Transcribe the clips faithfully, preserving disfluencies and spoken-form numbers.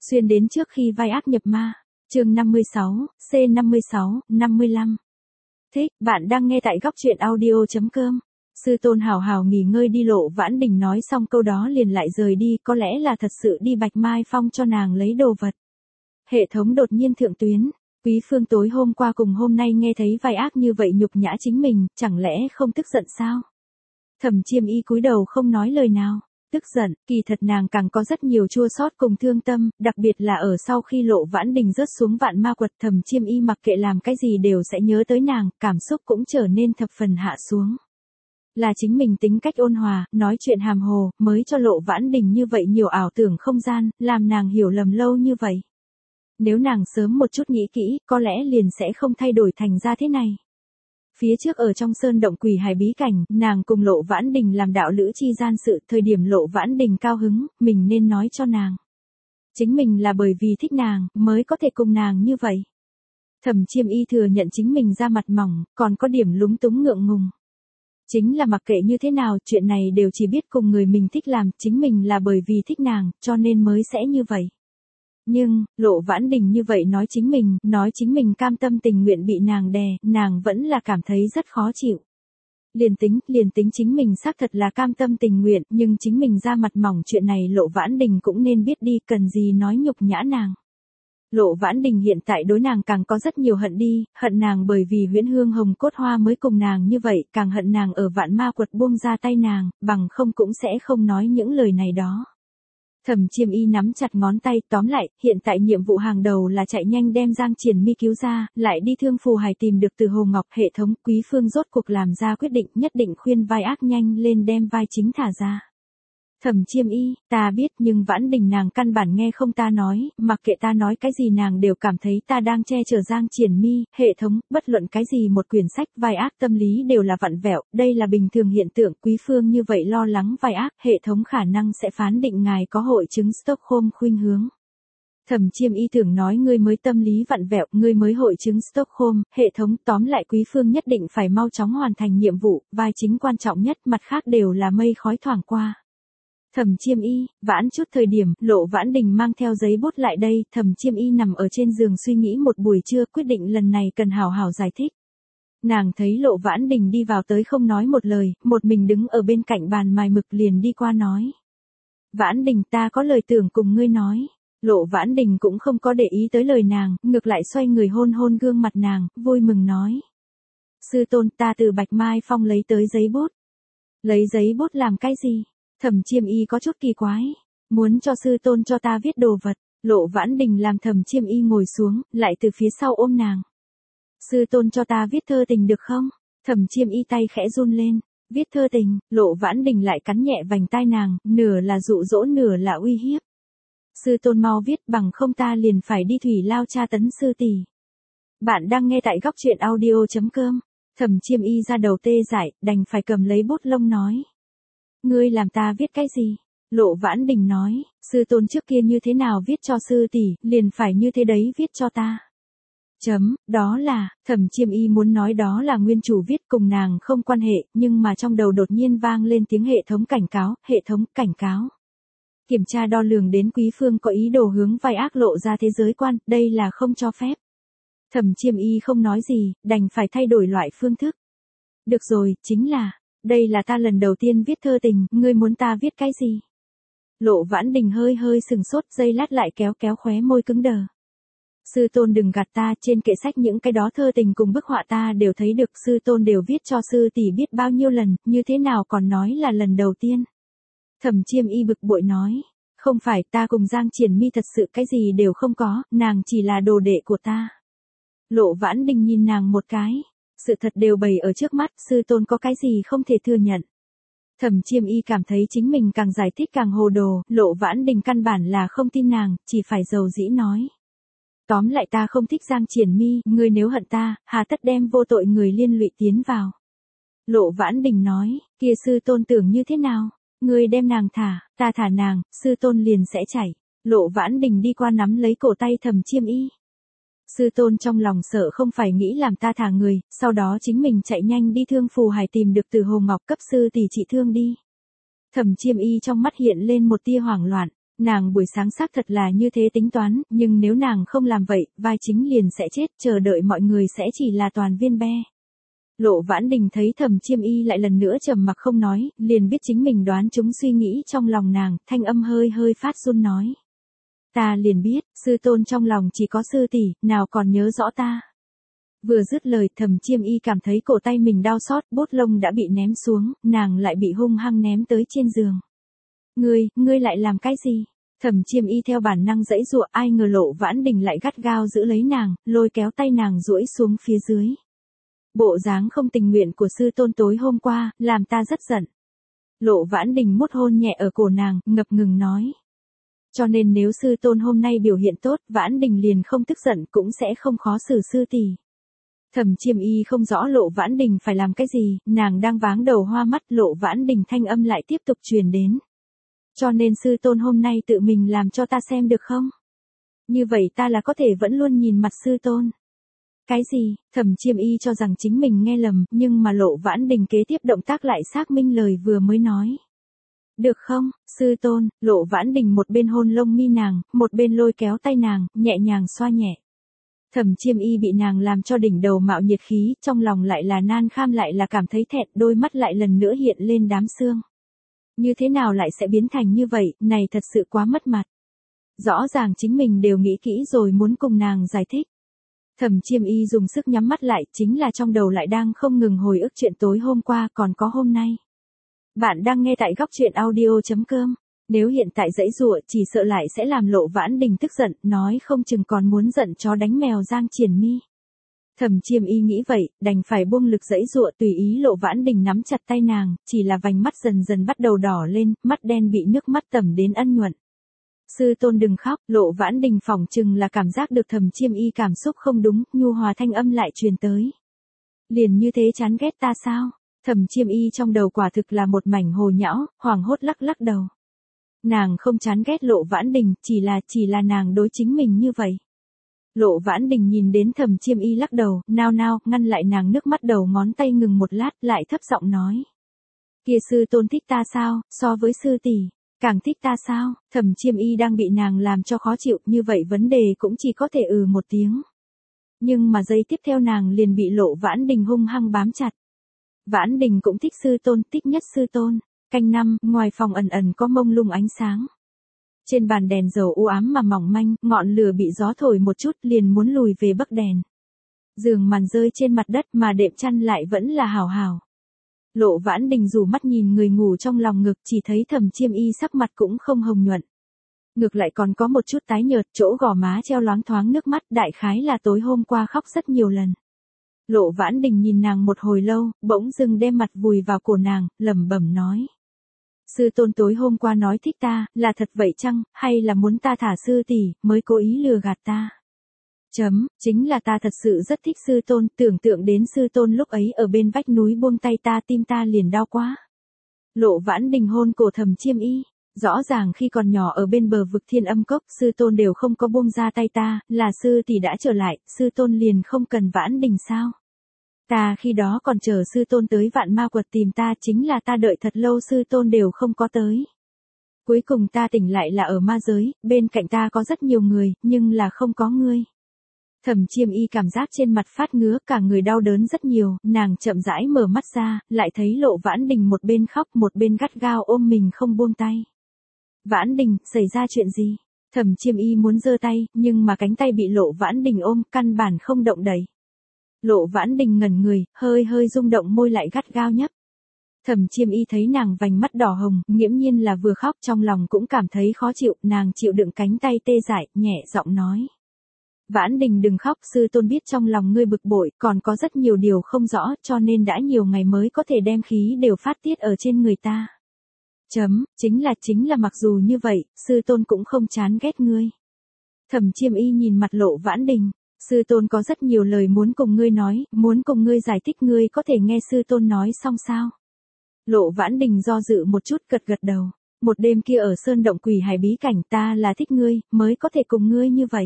Xuyên đến trước khi vai ác nhập ma. Chương năm mươi sáu, C năm mươi sáu, năm mươi lăm. Thích, bạn đang nghe tại góc truyện audio chấm com. Sư tôn hào hào nghỉ ngơi đi. Lộ Vãn Đình nói xong câu đó liền lại rời đi, có lẽ là thật sự đi Bạch Mai Phong cho nàng lấy đồ vật. Hệ thống đột nhiên thượng tuyến. Quý Phương tối hôm qua cùng hôm nay nghe thấy vai ác như vậy nhục nhã chính mình, chẳng lẽ không tức giận sao? Thẩm Chiêm Y cúi đầu không nói lời nào. Tức giận, kỳ thật nàng càng có rất nhiều chua xót cùng thương tâm, đặc biệt là ở sau khi Lộ Vãn Đình rớt xuống vạn ma quật, Thẩm Chiêm Y mặc kệ làm cái gì đều sẽ nhớ tới nàng, cảm xúc cũng trở nên thập phần hạ xuống. Là chính mình tính cách ôn hòa, nói chuyện hàm hồ, mới cho Lộ Vãn Đình như vậy nhiều ảo tưởng không gian, làm nàng hiểu lầm lâu như vậy. Nếu nàng sớm một chút nghĩ kỹ, có lẽ liền sẽ không thay đổi thành ra thế này. Phía trước ở trong sơn động quỷ hài bí cảnh, nàng cùng Lộ Vãn Đình làm đạo lữ chi gian sự, thời điểm Lộ Vãn Đình cao hứng, mình nên nói cho nàng. Chính mình là bởi vì thích nàng, mới có thể cùng nàng như vậy. Thẩm Chiêm Y thừa nhận chính mình ra mặt mỏng, còn có điểm lúng túng ngượng ngùng. Chính là mặc kệ như thế nào, chuyện này đều chỉ biết cùng người mình thích làm, chính mình là bởi vì thích nàng, cho nên mới sẽ như vậy. Nhưng, Lộ Vãn Đình như vậy nói chính mình, nói chính mình cam tâm tình nguyện bị nàng đè, nàng vẫn là cảm thấy rất khó chịu. Liền tính, liền tính chính mình xác thật là cam tâm tình nguyện, nhưng chính mình ra mặt mỏng chuyện này Lộ Vãn Đình cũng nên biết đi, cần gì nói nhục nhã nàng. Lộ Vãn Đình hiện tại đối nàng càng có rất nhiều hận đi, hận nàng bởi vì Huyễn Hương Hồng Cốt Hoa mới cùng nàng như vậy, càng hận nàng ở vạn ma quật buông ra tay nàng, bằng không cũng sẽ không nói những lời này đó. Thẩm Chiêm Y nắm chặt ngón tay, tóm lại, hiện tại nhiệm vụ hàng đầu là chạy nhanh đem Giang Triển Mi cứu ra, lại đi Thương Phù Hải tìm được Từ Hồ Ngọc. Hệ thống Quý Phương rốt cuộc làm ra quyết định, nhất định khuyên vai ác nhanh lên đem vai chính thả ra. Thẩm Chiêm Y, ta biết, nhưng Vãn Đình nàng căn bản nghe không ta nói, mặc kệ ta nói cái gì nàng đều cảm thấy ta đang che chở Giang Triển Mi. Hệ thống, bất luận cái gì một quyển sách vai ác tâm lý đều là vặn vẹo, đây là bình thường hiện tượng. Quý Phương như vậy lo lắng vai ác, hệ thống khả năng sẽ phán định ngài có hội chứng Stockholm khuynh hướng. Thẩm Chiêm Y tưởng nói ngươi mới tâm lý vặn vẹo, ngươi mới hội chứng Stockholm. Hệ thống, tóm lại Quý Phương nhất định phải mau chóng hoàn thành nhiệm vụ, vai chính quan trọng nhất, mặt khác đều là mây khói thoảng qua. Thẩm Chiêm Y, vãn chút thời điểm, Lộ Vãn Đình mang theo giấy bút lại đây, Thẩm Chiêm Y nằm ở trên giường suy nghĩ một buổi trưa, quyết định lần này cần hảo hảo giải thích. Nàng thấy Lộ Vãn Đình đi vào tới không nói một lời, một mình đứng ở bên cạnh bàn mài mực liền đi qua nói. Vãn Đình, ta có lời tưởng cùng ngươi nói. Lộ Vãn Đình cũng không có để ý tới lời nàng, ngược lại xoay người hôn hôn gương mặt nàng, vui mừng nói. Sư tôn, ta từ Bạch Mai Phong lấy tới giấy bút. Lấy giấy bút làm cái gì? Thẩm Chiêm Y có chút kỳ quái, muốn cho sư tôn cho ta viết đồ vật. Lộ Vãn Đình làm Thẩm Chiêm Y ngồi xuống, lại từ phía sau ôm nàng. Sư tôn cho ta viết thơ tình được không? Thẩm Chiêm Y tay khẽ run lên, viết thơ tình. Lộ Vãn Đình lại cắn nhẹ vành tai nàng, nửa là dụ dỗ nửa là uy hiếp. Sư tôn mau viết, bằng không ta liền phải đi thủy lao tra tấn sư tỷ. Bạn đang nghe tại góc truyện audio chấm com. Thẩm Chiêm Y ra đầu tê dại, đành phải cầm lấy bút lông nói. Ngươi làm ta viết cái gì? Lộ Vãn Đình nói, sư tôn trước kia như thế nào viết cho sư tỷ, liền phải như thế đấy viết cho ta. Chấm, đó là, Thẩm Chiêm Y muốn nói đó là nguyên chủ viết, cùng nàng không quan hệ, nhưng mà trong đầu đột nhiên vang lên tiếng hệ thống cảnh cáo, hệ thống cảnh cáo. Kiểm tra đo lường đến Quý Phương có ý đồ hướng vai ác lộ ra thế giới quan, đây là không cho phép. Thẩm Chiêm Y không nói gì, đành phải thay đổi loại phương thức. Được rồi, chính là, đây là ta lần đầu tiên viết thơ tình, ngươi muốn ta viết cái gì? Lộ Vãn Đình hơi hơi sừng sốt, giây lát lại kéo kéo khóe môi cứng đờ. Sư tôn đừng gạt ta, trên kệ sách những cái đó thơ tình cùng bức họa ta đều thấy được, sư tôn đều viết cho sư tỷ biết bao nhiêu lần, như thế nào còn nói là lần đầu tiên. Thẩm Chiêm Y bực bội nói, không phải, ta cùng Giang Triển Mi thật sự cái gì đều không có, nàng chỉ là đồ đệ của ta. Lộ Vãn Đình nhìn nàng một cái. Sự thật đều bày ở trước mắt, sư tôn có cái gì không thể thừa nhận. Thẩm Chiêm Y cảm thấy chính mình càng giải thích càng hồ đồ, Lộ Vãn Đình căn bản là không tin nàng, chỉ phải dầu dĩ nói. Tóm lại ta không thích Giang Triển Mi, ngươi nếu hận ta, hà tất đem vô tội người liên lụy tiến vào. Lộ Vãn Đình nói, kia sư tôn tưởng như thế nào, ngươi đem nàng thả, ta thả nàng, sư tôn liền sẽ chạy. Lộ Vãn Đình đi qua nắm lấy cổ tay Thẩm Chiêm Y. Sư tôn trong lòng sợ không phải nghĩ làm ta thả người, sau đó chính mình chạy nhanh đi Thương Phù Hải tìm được Từ Hồ Ngọc cấp sư tỷ trị thương đi. Thẩm Chiêm Y trong mắt hiện lên một tia hoảng loạn, Nàng buổi sáng xác thật là như thế tính toán, nhưng nếu nàng không làm vậy, vai chính liền sẽ chết, chờ đợi mọi người sẽ chỉ là toàn viên be. Lộ Vãn Đình thấy Thẩm Chiêm Y lại lần nữa trầm mặc không nói, liền biết chính mình đoán chúng suy nghĩ trong lòng nàng, thanh âm hơi hơi phát run nói. Ta liền biết, sư tôn trong lòng chỉ có sư tỷ, nào còn nhớ rõ ta. Vừa dứt lời, Thẩm Chiêm Y cảm thấy cổ tay mình đau xót, bút lông đã bị ném xuống, nàng lại bị hung hăng ném tới trên giường. Ngươi, ngươi lại làm cái gì? Thẩm Chiêm Y theo bản năng giãy giụa, ai ngờ Lộ Vãn Đình lại gắt gao giữ lấy nàng, lôi kéo tay nàng duỗi xuống phía dưới. Bộ dáng không tình nguyện của sư tôn tối hôm qua, làm ta rất giận. Lộ Vãn Đình mút hôn nhẹ ở cổ nàng, ngập ngừng nói. Cho nên nếu sư tôn hôm nay biểu hiện tốt, Vãn Đình liền không tức giận cũng sẽ không khó xử sư tỷ. Thẩm Chiêm Y không rõ Lộ Vãn Đình phải làm cái gì, nàng đang váng đầu hoa mắt, Lộ Vãn Đình thanh âm lại tiếp tục truyền đến. Cho nên sư tôn hôm nay tự mình làm cho ta xem được không? Như vậy ta là có thể vẫn luôn nhìn mặt sư tôn. Cái gì? Thẩm Chiêm Y cho rằng chính mình nghe lầm, nhưng mà Lộ Vãn Đình kế tiếp động tác lại xác minh lời vừa mới nói. Được không, sư tôn? Lộ Vãn Đình một bên hôn lông mi nàng, một bên lôi kéo tay nàng, nhẹ nhàng xoa nhẹ. Thẩm Chiêm Y bị nàng làm cho đỉnh đầu mạo nhiệt khí, trong lòng lại là nan kham lại là cảm thấy thẹn, đôi mắt lại lần nữa hiện lên đám sương. Như thế nào lại sẽ biến thành như vậy, này thật sự quá mất mặt. Rõ ràng chính mình đều nghĩ kỹ rồi muốn cùng nàng giải thích. Thẩm Chiêm Y dùng sức nhắm mắt lại, chính là trong đầu lại đang không ngừng hồi ức chuyện tối hôm qua còn có hôm nay. Bạn đang nghe tại góc truyện audio chấm com. Nếu hiện tại giãy giụa chỉ sợ lại sẽ làm Lộ Vãn Đình tức giận, nói không chừng còn muốn giận chó đánh mèo Giang Triển Mi. Thẩm Chiêm Y nghĩ vậy, đành phải buông lực giãy giụa tùy ý Lộ Vãn Đình nắm chặt tay nàng, chỉ là vành mắt dần dần bắt đầu đỏ lên, mắt đen bị nước mắt tẩm đến ân nhuận. Sư tôn đừng khóc, Lộ Vãn Đình phỏng chừng là cảm giác được Thẩm Chiêm Y cảm xúc không đúng, nhu hòa thanh âm lại truyền tới. Liền như thế chán ghét ta sao? Thẩm Chiêm Y trong đầu quả thực là một mảnh hồ nhão, hoảng hốt lắc lắc đầu. Nàng không chán ghét Lộ Vãn Đình, chỉ là chỉ là nàng đối chính mình như vậy. Lộ Vãn Đình nhìn đến Thẩm Chiêm Y lắc đầu, nao nao, ngăn lại nàng nước mắt đầu ngón tay ngừng một lát, lại thấp giọng nói. Kia sư tôn thích ta sao, so với sư tỷ, càng thích ta sao? Thẩm Chiêm Y đang bị nàng làm cho khó chịu, như vậy vấn đề cũng chỉ có thể ừ một tiếng. Nhưng mà giây tiếp theo nàng liền bị Lộ Vãn Đình hung hăng bám chặt. Vãn Đình cũng thích sư tôn, thích nhất sư tôn. Canh năm, ngoài phòng ẩn ẩn có mông lung ánh sáng. Trên bàn đèn dầu u ám mà mỏng manh, ngọn lửa bị gió thổi một chút liền muốn lùi về bắc đèn. Giường màn rơi trên mặt đất mà đệm chăn lại vẫn là hào hào. Lộ Vãn Đình rủ mắt nhìn người ngủ trong lòng ngực, chỉ thấy Thẩm Chiêm Y sắc mặt cũng không hồng nhuận. Ngược lại còn có một chút tái nhợt, chỗ gò má treo loáng thoáng nước mắt, đại khái là tối hôm qua khóc rất nhiều lần. Lộ Vãn Đình nhìn nàng một hồi lâu, bỗng dưng đem mặt vùi vào cổ nàng, lẩm bẩm nói. Sư tôn tối hôm qua nói thích ta, là thật vậy chăng, hay là muốn ta thả sư tỷ, mới cố ý lừa gạt ta? Chấm, chính là ta thật sự rất thích sư tôn, tưởng tượng đến sư tôn lúc ấy ở bên vách núi buông tay ta, tim ta liền đau quá. Lộ Vãn Đình hôn cổ Thẩm Chiêm Y, rõ ràng khi còn nhỏ ở bên bờ vực Thiên Âm Cốc, sư tôn đều không có buông ra tay ta, là sư tỷ đã trở lại, sư tôn liền không cần Vãn Đình sao? Ta khi đó còn chờ sư tôn tới Vạn Ma Quật tìm ta, chính là ta đợi thật lâu sư tôn đều không có tới. Cuối cùng ta tỉnh lại là ở ma giới, bên cạnh ta có rất nhiều người, nhưng là không có ngươi. Thẩm Chiêm Y cảm giác trên mặt phát ngứa, cả người đau đớn rất nhiều, nàng chậm rãi mở mắt ra, lại thấy Lộ Vãn Đình một bên khóc một bên gắt gao ôm mình không buông tay. Vãn Đình, xảy ra chuyện gì? Thẩm Chiêm Y muốn giơ tay, nhưng mà cánh tay bị Lộ Vãn Đình ôm, căn bản không động đậy. Lộ Vãn Đình ngẩn người, hơi hơi rung động môi lại gắt gao nhấp. Thẩm Chiêm Y thấy nàng vành mắt đỏ hồng, nghiễm nhiên là vừa khóc trong lòng cũng cảm thấy khó chịu, nàng chịu đựng cánh tay tê dại, nhẹ giọng nói. Vãn Đình đừng khóc, sư tôn biết trong lòng ngươi bực bội, còn có rất nhiều điều không rõ, cho nên đã nhiều ngày mới có thể đem khí đều phát tiết ở trên người ta. Chấm, chính là chính là mặc dù như vậy, sư tôn cũng không chán ghét ngươi. Thẩm Chiêm Y nhìn mặt Lộ Vãn Đình. Sư tôn có rất nhiều lời muốn cùng ngươi nói, muốn cùng ngươi giải thích, ngươi có thể nghe sư tôn nói xong sao? Lộ Vãn Đình do dự một chút, gật gật đầu. Một đêm kia ở sơn động quỷ hải bí cảnh, ta là thích ngươi, mới có thể cùng ngươi như vậy.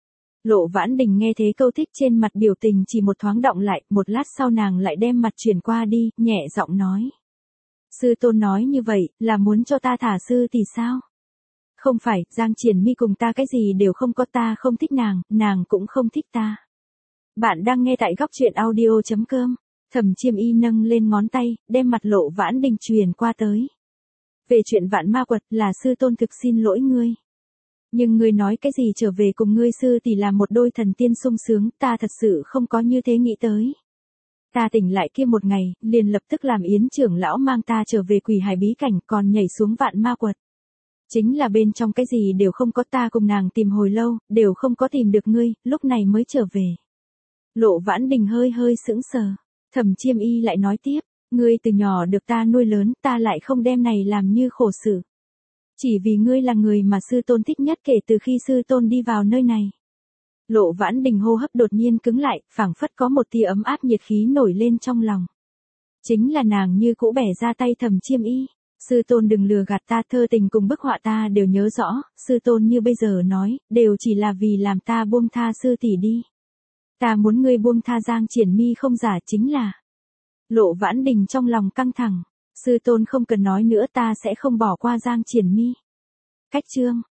Lộ Vãn Đình nghe thế câu thích trên mặt biểu tình chỉ một thoáng động lại, một lát sau nàng lại đem mặt chuyển qua đi, nhẹ giọng nói. Sư tôn nói như vậy, là muốn cho ta thả sư thì sao? Không phải, Giang Triển Mi cùng ta cái gì đều không có, ta không thích nàng, nàng cũng không thích ta. Bạn đang nghe tại góc chuyện audio chấm com. Thẩm Chiêm Y nâng lên ngón tay, đem mặt Lộ Vãn Đình truyền qua tới. Về chuyện vạn ma quật là sư tôn thực xin lỗi ngươi. Nhưng ngươi nói cái gì trở về cùng ngươi sư tỷ là một đôi thần tiên sung sướng, ta thật sự không có như thế nghĩ tới. Ta tỉnh lại kia một ngày, liền lập tức làm Yến trưởng lão mang ta trở về Quỷ Hải bí cảnh, còn nhảy xuống vạn ma quật. Chính là bên trong cái gì đều không có, ta cùng nàng tìm hồi lâu, đều không có tìm được ngươi, lúc này mới trở về. Lộ Vãn Đình hơi hơi sững sờ. Thẩm Chiêm Y lại nói tiếp, ngươi từ nhỏ được ta nuôi lớn, ta lại không đem này làm như khổ sự. Chỉ vì ngươi là người mà sư tôn thích nhất kể từ khi sư tôn đi vào nơi này. Lộ Vãn Đình hô hấp đột nhiên cứng lại, phảng phất có một tia ấm áp nhiệt khí nổi lên trong lòng. Chính là nàng như cũ bẻ ra tay Thẩm Chiêm Y. Sư tôn đừng lừa gạt ta, thơ tình cùng bức họa ta đều nhớ rõ, sư tôn như bây giờ nói, đều chỉ là vì làm ta buông tha sư tỷ đi. Ta muốn ngươi buông tha Giang Triển Mi không giả, chính là. Lộ Vãn Đình trong lòng căng thẳng, sư tôn không cần nói nữa, ta sẽ không bỏ qua Giang Triển Mi. Cách chương